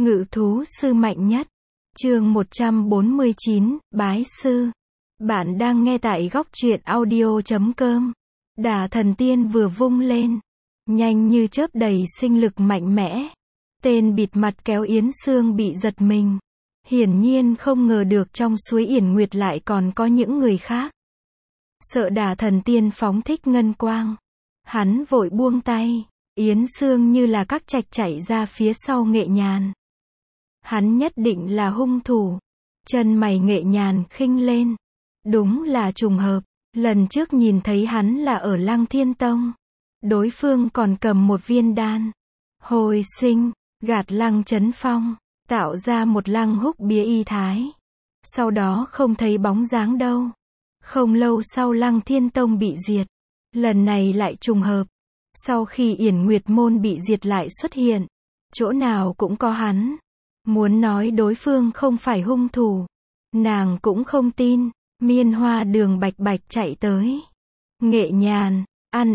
Ngự thú sư mạnh nhất. Chương 149, Bái sư. Bạn đang nghe tại góc truyện audio.com. Đả thần tiên vừa vung lên, nhanh như chớp đầy sinh lực mạnh mẽ. Tên bịt mặt kéo Yến Sương bị giật mình. Hiển nhiên không ngờ được trong suối Yển Nguyệt lại còn có những người khác. Sợ Đả thần tiên phóng thích ngân quang, hắn vội buông tay. Yến Sương như là các trạch chạy ra phía sau Nghệ Nhàn. Hắn nhất định là hung thủ. Chân mày Nghệ Nhàn khinh lên. Đúng là trùng hợp. Lần trước nhìn thấy hắn là ở Lăng Thiên Tông. Đối phương còn cầm một viên đan hồi sinh, gạt Lăng Chấn Phong, tạo ra một Lăng Húc bia y thái. Sau đó không thấy bóng dáng đâu. Không lâu sau Lăng Thiên Tông bị diệt. Lần này lại trùng hợp. Sau khi Yển Nguyệt môn bị diệt lại xuất hiện. Chỗ nào cũng có hắn. Muốn nói đối phương không phải hung thủ, nàng cũng không tin. Miên Hoa Đường bạch bạch chạy tới. Nghệ Nhàn,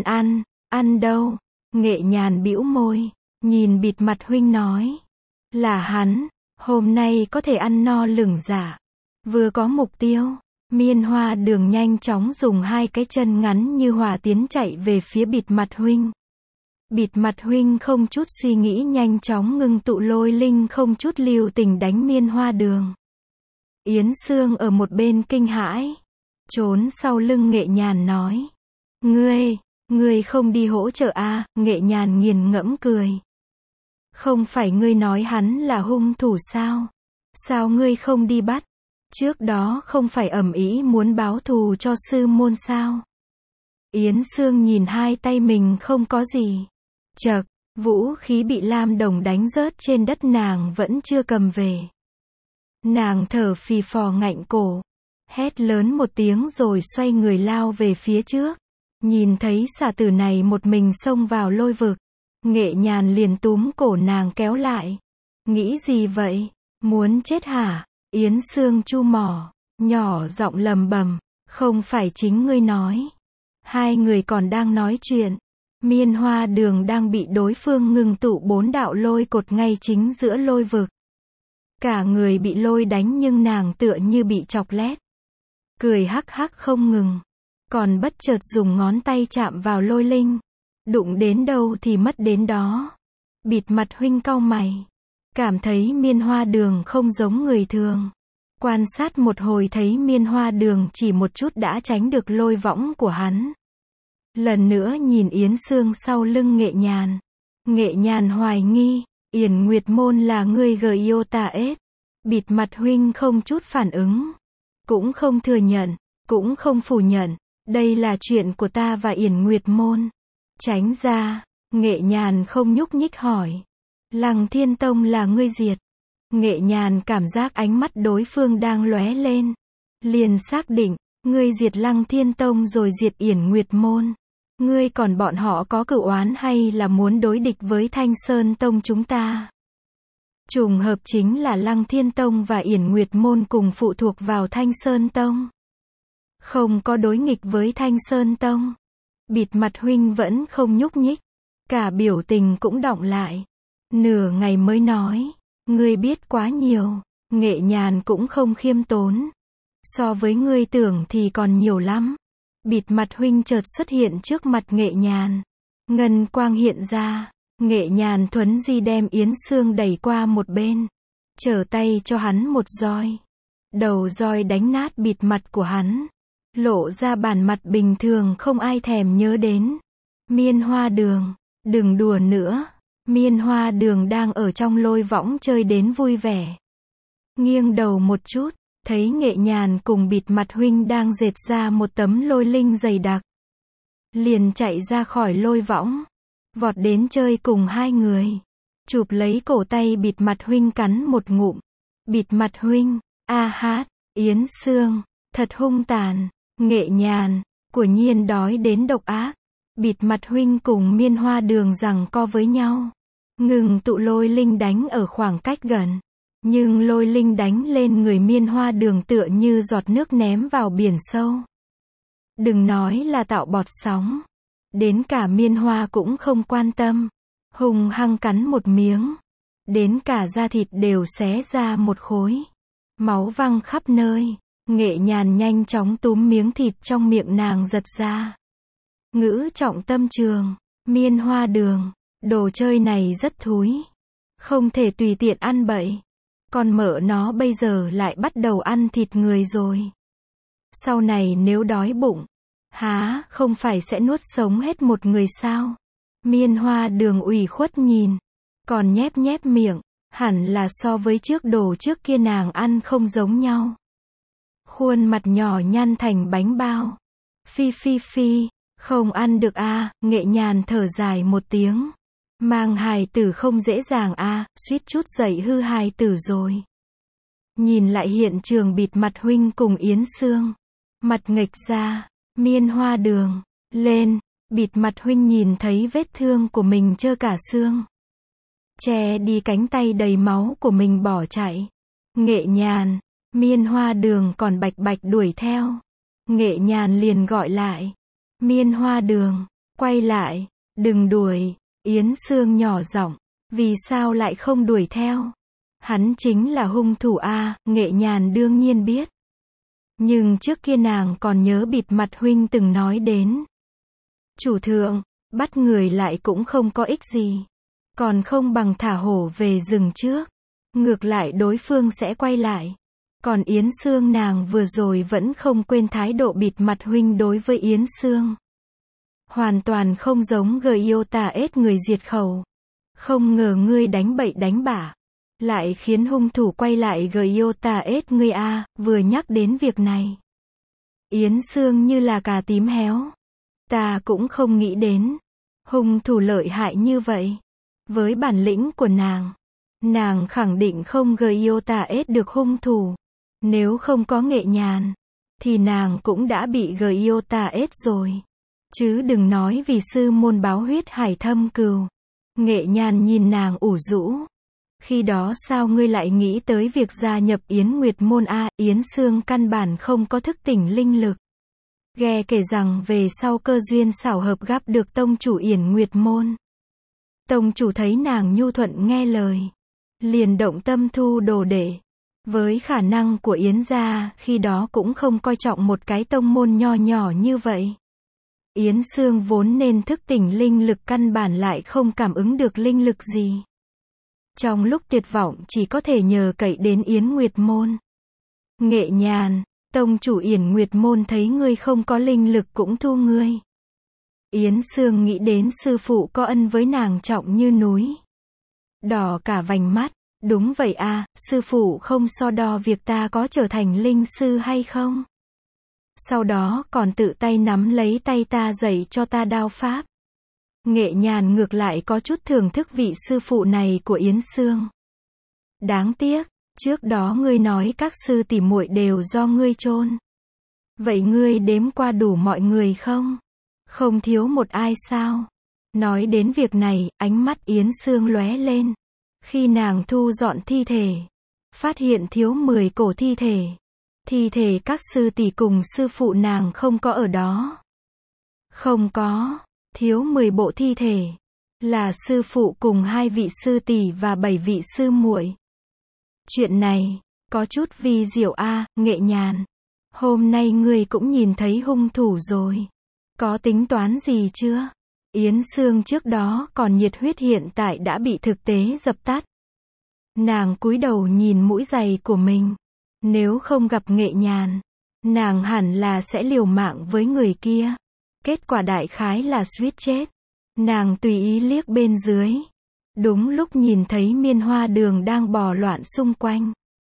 ăn đâu? Nghệ Nhàn bĩu môi, nhìn bịt mặt huynh nói. Là hắn, hôm nay có thể ăn no lửng dạ. Vừa có mục tiêu, Miên Hoa Đường nhanh chóng dùng hai cái chân ngắn như hỏa tiến chạy về phía bịt mặt huynh. Bịt mặt huynh không chút suy nghĩ nhanh chóng ngưng tụ lôi linh, không chút lưu tình đánh Miên Hoa Đường. Yến Sương ở một bên kinh hãi, trốn sau lưng Nghệ Nhàn nói. Ngươi không đi hỗ trợ à? Nghệ Nhàn nghiền ngẫm cười. Không phải ngươi nói hắn là hung thủ sao? Sao ngươi không đi bắt? Trước đó không phải ầm ĩ muốn báo thù cho sư môn sao? Yến Sương nhìn hai tay mình không có gì. Chậc, vũ khí bị Lam Đồng đánh rớt trên đất nàng vẫn chưa cầm về. Nàng thở phì phò ngạnh cổ, hét lớn một tiếng rồi xoay người lao về phía trước. Nhìn thấy xà tử này một mình xông vào lôi vực, Nghệ Nhàn liền túm cổ nàng kéo lại. Nghĩ gì vậy? Muốn chết hả? Yến Sương chu mỏ, nhỏ giọng lầm bầm. Không phải chính ngươi nói. Hai người còn đang nói chuyện. Miên Hoa Đường đang bị đối phương ngưng tụ 4 đạo lôi cột ngay chính giữa lôi vực. Cả người bị lôi đánh nhưng nàng tựa như bị chọc lét. Cười hắc hắc không ngừng. Còn bất chợt dùng ngón tay chạm vào lôi linh. Đụng đến đâu thì mất đến đó. Bịt mặt huynh cau mày. Cảm thấy Miên Hoa Đường không giống người thường. Quan sát một hồi thấy Miên Hoa Đường chỉ một chút đã tránh được lôi võng của hắn. Lần nữa nhìn Yến Sương sau lưng Nghệ Nhàn. Nghệ Nhàn hoài nghi. Yển Nguyệt môn là ngươi Giota-S. Bịt mặt huynh không chút phản ứng. Cũng không thừa nhận. Cũng không phủ nhận. Đây là chuyện của ta và Yển Nguyệt môn. Tránh ra. Nghệ Nhàn không nhúc nhích hỏi. Lăng Thiên Tông là ngươi diệt. Nghệ Nhàn cảm giác ánh mắt đối phương đang lóe lên. Liền xác định. Ngươi diệt Lăng Thiên Tông rồi diệt Yển Nguyệt môn. Ngươi còn bọn họ có cửu oán hay là muốn đối địch với Thanh Sơn Tông chúng ta? Trùng hợp chính là Lăng Thiên Tông và Yển Nguyệt môn cùng phụ thuộc vào Thanh Sơn Tông. Không có đối nghịch với Thanh Sơn Tông. Bịt mặt huynh vẫn không nhúc nhích. Cả biểu tình cũng đọng lại. Nửa ngày mới nói. Ngươi biết quá nhiều. Nghệ Nhàn cũng không khiêm tốn. So với ngươi tưởng thì còn nhiều lắm. Bịt mặt huynh chợt xuất hiện trước mặt Nghệ Nhàn. Ngân quang hiện ra. Nghệ Nhàn thuấn di đem Yến Sương đẩy qua một bên. Trở tay cho hắn một roi. Đầu roi đánh nát bịt mặt của hắn. Lộ ra bản mặt bình thường không ai thèm nhớ đến. Miên Hoa Đường, đừng đùa nữa. Miên Hoa Đường đang ở trong lôi võng chơi đến vui vẻ. Nghiêng đầu một chút. Thấy Nghệ Nhàn cùng bịt mặt huynh đang dệt ra một tấm lôi linh dày đặc. Liền chạy ra khỏi lôi võng. Vọt đến chơi cùng hai người. Chụp lấy cổ tay bịt mặt huynh cắn một ngụm. Bịt mặt huynh, a hát, Yến Sương, thật hung tàn. Nghệ Nhàn, của nhiên đói đến độc ác. Bịt mặt huynh cùng Miên Hoa Đường giằng co với nhau. Ngừng tụ lôi linh đánh ở khoảng cách gần. Nhưng lôi linh đánh lên người Miên Hoa Đường tựa như giọt nước ném vào biển sâu. Đừng nói là tạo bọt sóng. Đến cả Miên Hoa cũng không quan tâm. Hùng hăng cắn một miếng. đến cả da thịt đều xé ra một khối. Máu văng khắp nơi. Nghệ Nhàn nhanh chóng túm miếng thịt trong miệng nàng giật ra. Ngữ trọng tâm trường, miên hoa đường, đồ chơi này rất thúi. Không thể tùy tiện ăn bậy. Con mợ nó bây giờ lại bắt đầu ăn thịt người rồi. Sau này nếu đói bụng, há, không phải sẽ nuốt sống hết một người sao? Miên hoa đường ủy khuất nhìn, còn nhép nhép miệng, hẳn là so với trước đồ trước kia nàng ăn không giống nhau. Khuôn mặt nhỏ nhăn thành bánh bao. Phi phi phi, không ăn được a, Nghệ Nhàn thở dài một tiếng. Mang hài tử không dễ dàng a, suýt chút dậy hư hài tử rồi. Nhìn lại hiện trường bịt mặt huynh cùng Yến Sương. Mặt nghệch ra, miên hoa đường, lên, bịt mặt huynh nhìn thấy vết thương của mình trơ cả xương. Che đi cánh tay đầy máu của mình bỏ chạy. Nghệ Nhàn, miên hoa đường còn bạch bạch đuổi theo. Nghệ Nhàn liền gọi lại. Miên hoa đường, quay lại, đừng đuổi. Yến Sương nhỏ giọng, vì sao lại không đuổi theo? Hắn chính là hung thủ a, Nghệ Nhàn đương nhiên biết. Nhưng trước kia nàng còn nhớ bịt mặt huynh từng nói đến. Chủ thượng, bắt người lại cũng không có ích gì. Còn không bằng thả hổ về rừng trước. Ngược lại đối phương sẽ quay lại. Còn Yến Sương nàng vừa rồi vẫn không quên thái độ bịt mặt huynh đối với Yến Sương. Hoàn toàn không giống Giota ết người diệt khẩu. Không ngờ ngươi đánh bậy đánh bạ. Lại khiến hung thủ quay lại Giota ết ngươi a, vừa nhắc đến việc này. Yến Sương như là cà tím héo. Ta cũng không nghĩ đến. Hung thủ lợi hại như vậy. Với bản lĩnh của nàng khẳng định không Giota ết được hung thủ. Nếu không có Nghệ Nhàn, thì nàng cũng đã bị Giota ết rồi. Chứ đừng nói vì sư môn báo huyết hải thâm cừu. Nghệ Nhàn nhìn nàng ủ rũ. Khi đó sao ngươi lại nghĩ tới việc gia nhập Yến Nguyệt môn a? Yến Sương căn bản không có thức tỉnh linh lực. Nghe kể rằng về sau cơ duyên xảo hợp gặp được tông chủ Yến Nguyệt môn. Tông chủ thấy nàng nhu thuận nghe lời, liền động tâm thu đồ đệ. Với khả năng của Yến gia, khi đó cũng không coi trọng một cái tông môn nho nhỏ như vậy. Yến Sương vốn nên thức tỉnh linh lực căn bản lại không cảm ứng được linh lực gì. Trong lúc tuyệt vọng chỉ có thể nhờ cậy đến Yến Nguyệt môn. Nghệ Nhàn, tông chủ Yến Nguyệt môn thấy ngươi không có linh lực cũng thu ngươi. Yến Sương nghĩ đến sư phụ có ân với nàng trọng như núi. Đỏ cả vành mắt, đúng vậy a, sư phụ không so đo việc ta có trở thành linh sư hay không. Sau đó còn tự tay nắm lấy tay ta dạy cho ta đao pháp. Nghệ Nhàn ngược lại có chút thưởng thức vị sư phụ này của Yến Sương. Đáng tiếc, trước đó ngươi nói các sư tỷ muội đều do ngươi chôn. Vậy ngươi đếm qua đủ mọi người không? Không thiếu một ai sao? Nói đến việc này, ánh mắt Yến Sương lóe lên. Khi nàng thu dọn thi thể, phát hiện thiếu 10 cổ thi thể. Thi thể các sư tỷ cùng sư phụ nàng không có ở đó. Không có, thiếu 10 bộ thi thể. Là sư phụ cùng 2 vị sư tỷ và 7 vị sư muội. Chuyện này, có chút vi diệu a, Nghệ Nhàn. Hôm nay ngươi cũng nhìn thấy hung thủ rồi. Có tính toán gì chưa? Yến Sương trước đó còn nhiệt huyết hiện tại đã bị thực tế dập tắt. Nàng cúi đầu nhìn mũi giày của mình. Nếu không gặp Nghệ Nhàn, nàng hẳn là sẽ liều mạng với người kia. Kết quả đại khái là suýt chết. Nàng tùy ý liếc bên dưới. Đúng lúc nhìn thấy miên hoa đường đang bò loạn xung quanh.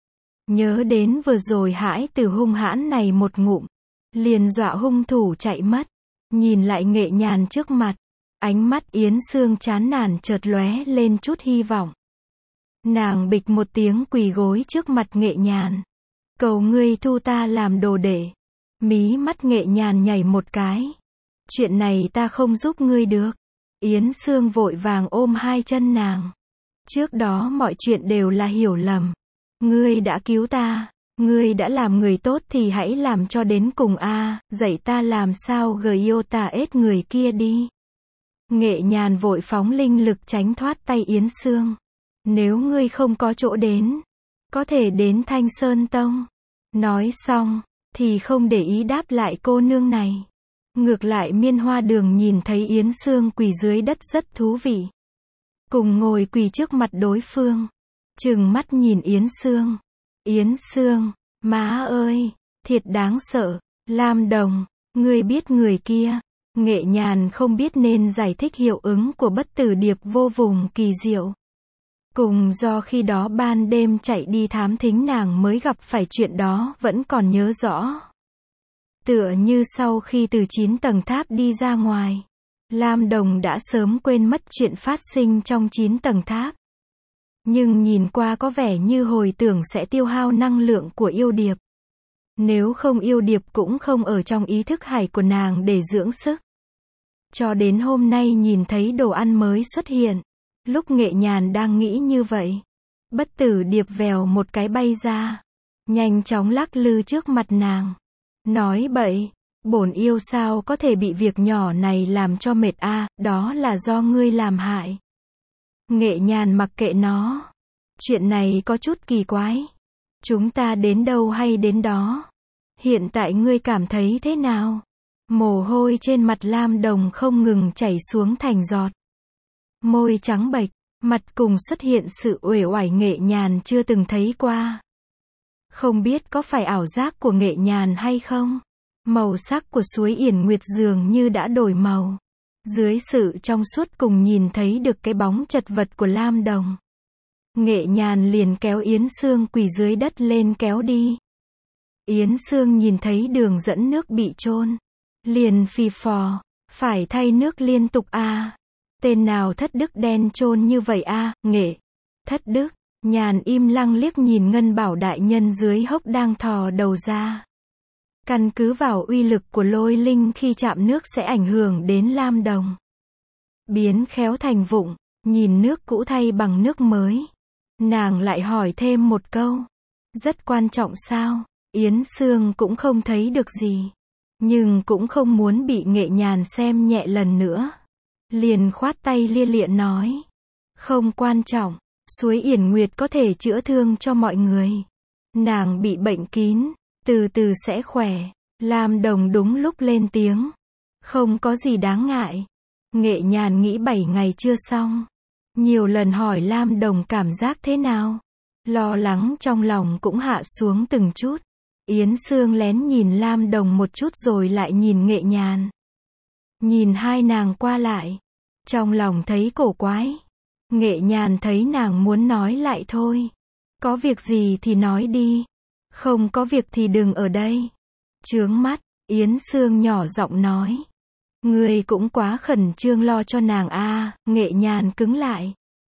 Nhớ đến vừa rồi hãi từ hung hãn này một ngụm. Liền dọa hung thủ chạy mất. Nhìn lại Nghệ Nhàn trước mặt. Ánh mắt Yến Sương chán nản chợt lóe lên chút hy vọng. Nàng bịch một tiếng quỳ gối trước mặt Nghệ Nhàn. Cầu ngươi thu ta làm đồ đệ. Mí mắt Nghệ Nhàn nhảy một cái. Chuyện này ta không giúp ngươi được. Yến Sương vội vàng ôm 2 chân nàng. Trước đó mọi chuyện đều là hiểu lầm. Ngươi đã cứu ta. Ngươi đã làm người tốt thì hãy làm cho đến cùng a, dạy ta làm sao Giota ết người kia đi. Nghệ Nhàn vội phóng linh lực tránh thoát tay Yến Sương. Nếu ngươi không có chỗ đến, có thể đến Thanh Sơn Tông. Nói xong, thì không để ý đáp lại cô nương này. Ngược lại Miên Hoa Đường nhìn thấy Yến Sương quỳ dưới đất rất thú vị. Cùng ngồi quỳ trước mặt đối phương. Trừng mắt nhìn Yến Sương. Yến Sương, má ơi, thiệt đáng sợ. Lam Đồng, ngươi biết người kia. Nghệ Nhàn không biết nên giải thích hiệu ứng của bất tử điệp vô vùng kỳ diệu. Cùng do khi đó ban đêm chạy đi thám thính nàng mới gặp phải chuyện đó vẫn còn nhớ rõ. Tựa như sau khi từ 9 tầng tháp đi ra ngoài, Lam Đồng đã sớm quên mất chuyện phát sinh trong 9 tầng tháp. Nhưng nhìn qua có vẻ như hồi tưởng sẽ tiêu hao năng lượng của yêu điệp. Nếu không yêu điệp cũng không ở trong ý thức hải của nàng để dưỡng sức. Cho đến hôm nay nhìn thấy đồ ăn mới xuất hiện. Lúc Nghệ Nhàn đang nghĩ như vậy, bất tử điệp vèo một cái bay ra, nhanh chóng lắc lư trước mặt nàng. Nói bậy, bổn yêu sao có thể bị việc nhỏ này làm cho mệt a, đó là do ngươi làm hại. Nghệ Nhàn mặc kệ nó. Chuyện này có chút kỳ quái. Chúng ta đến đâu hay đến đó. Hiện tại ngươi cảm thấy thế nào? Mồ hôi trên mặt Lam Đồng không ngừng chảy xuống thành giọt. Môi trắng bệch, mặt cùng xuất hiện sự uể oải Nghệ Nhàn chưa từng thấy qua. Không biết có phải ảo giác của Nghệ Nhàn hay không? Màu sắc của suối Yển Nguyệt dường như đã đổi màu. Dưới sự trong suốt cùng nhìn thấy được cái bóng chật vật của Lam Đồng. Nghệ Nhàn liền kéo Yến Sương quỳ dưới đất lên kéo đi. Yến Sương nhìn thấy đường dẫn nước bị chôn, liền phì phò, phải thay nước liên tục a. Tên nào thất đức đen chôn như vậy a, Nghệ. Thất đức, Nhàn im lặng liếc nhìn Ngân Bảo đại nhân dưới hốc đang thò đầu ra. Căn cứ vào uy lực của lôi linh khi chạm nước sẽ ảnh hưởng đến Lam Đồng. Biến khéo thành vụng, nhìn nước cũ thay bằng nước mới. Nàng lại hỏi thêm một câu. Rất quan trọng sao? Yến Sương cũng không thấy được gì. Nhưng cũng không muốn bị Nghệ Nhàn xem nhẹ lần nữa. Liền khoát tay lia lịa nói. Không quan trọng, suối Yển Nguyệt có thể chữa thương cho mọi người. Nàng bị bệnh kín, từ từ sẽ khỏe. Lam Đồng đúng lúc lên tiếng. Không có gì đáng ngại. Nghệ Nhàn nghĩ 7 ngày chưa xong. Nhiều lần hỏi Lam Đồng cảm giác thế nào. Lo lắng trong lòng cũng hạ xuống từng chút. Yến Sương lén nhìn Lam Đồng một chút rồi lại nhìn Nghệ Nhàn. Nhìn hai nàng qua lại. Trong lòng thấy cổ quái. Nghệ Nhàn thấy nàng muốn nói lại thôi. Có việc gì thì nói đi. Không có việc thì đừng ở đây. Chướng mắt, Yến Sương nhỏ giọng nói. Ngươi cũng quá khẩn trương lo cho nàng a. Nghệ Nhàn cứng lại.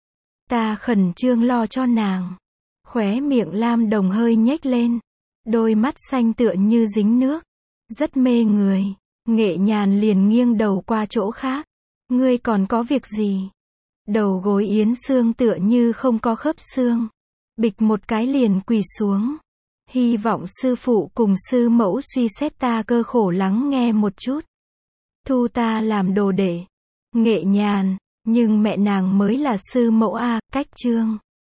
Ta khẩn trương lo cho nàng. Khóe miệng Lam Đồng hơi nhếch lên. Đôi mắt xanh tựa như dính nước. Rất mê người. Nghệ Nhàn liền nghiêng đầu qua chỗ khác. Ngươi còn có việc gì? Đầu gối Yến Sương tựa như không có khớp xương. Bịch một cái liền quỳ xuống. Hy vọng sư phụ cùng sư mẫu suy xét ta cơ khổ lắng nghe một chút. Thu ta làm đồ đệ. Nghệ Nhàn, nhưng mẹ nàng mới là sư mẫu a, cách chương.